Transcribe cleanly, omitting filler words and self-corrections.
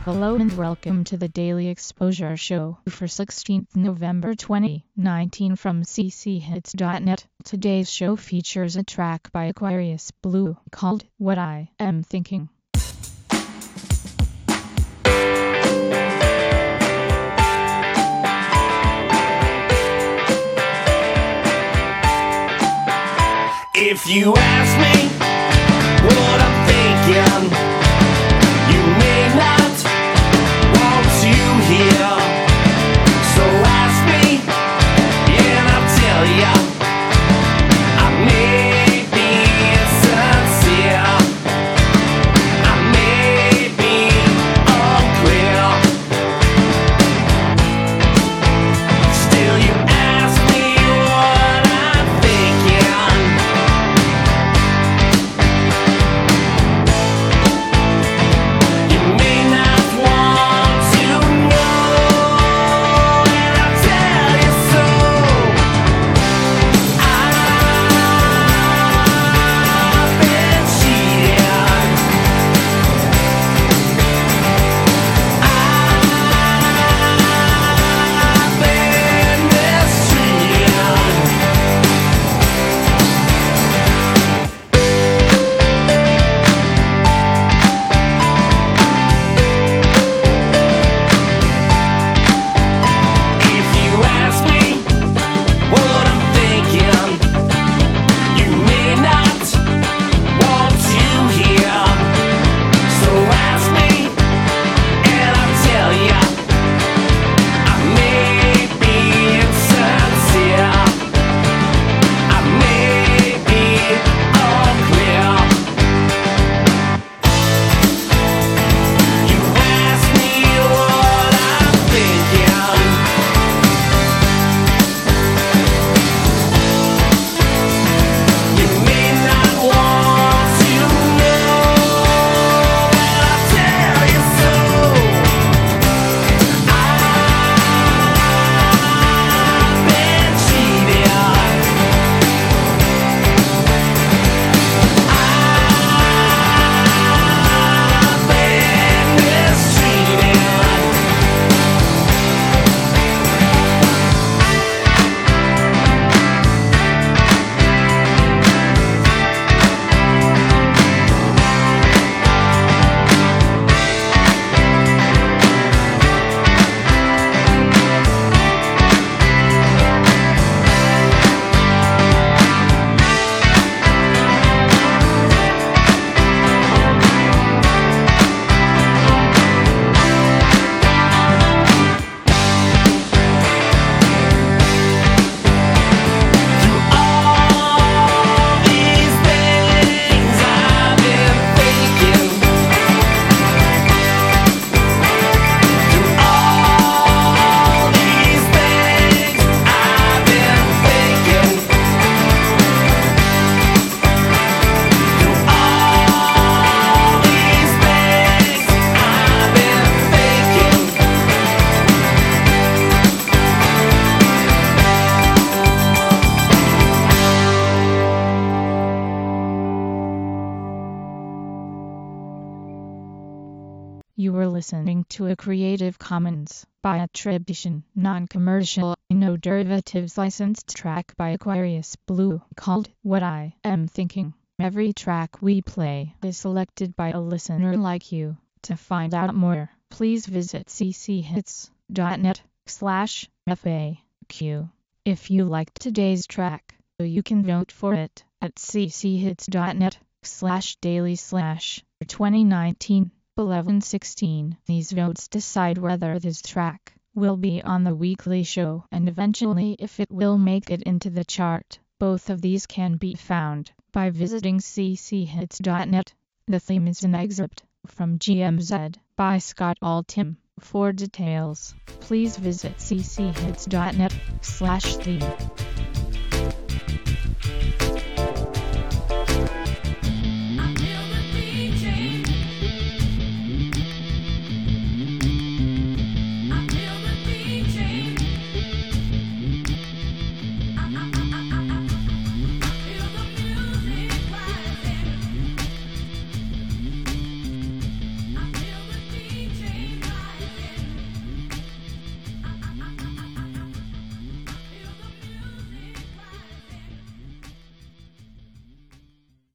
Hello and welcome to the Daily Exposure Show for 16th November 2019 from cchits.net. Today's show features a track by Aquarius Blue called What I Am Thinking. If you ask me what I'm thinking, you may not want to hear. So ask me, and I'll tell ya. I may be insincere, I may be unclear. Still you ask me what I'm thinking. You may not want to know, and I'll tell you so. I've been cheated. I've been mistreated. If you ask me what I'm thinking, you may not want to hear. So ask me, and I'll tell ya. I may be insincere, I may be unclear. You ask me what I'm thinking. You may not want to know, and I'll tell you so. I've been cheated. I've been mistreated. Through all these things I've been thinking. Through all these things I've been thinking. Through all these things I've been thinking. You were listening to a Creative Commons by attribution, non-commercial, no derivatives licensed track by Aquarius Blue called What I Am Thinking. Every track we play is selected by a listener like you. To find out more, please visit cchits.net/FAQ. If you liked today's track, you can vote for it at cchits.net/daily/2019. 11/16. These votes decide whether this track will be on the weekly show and eventually if it will make it into the chart. Both of these can be found by visiting cchits.net. The theme is an excerpt from GMZ by Scott Altham. For details, please visit cchits.net/theme.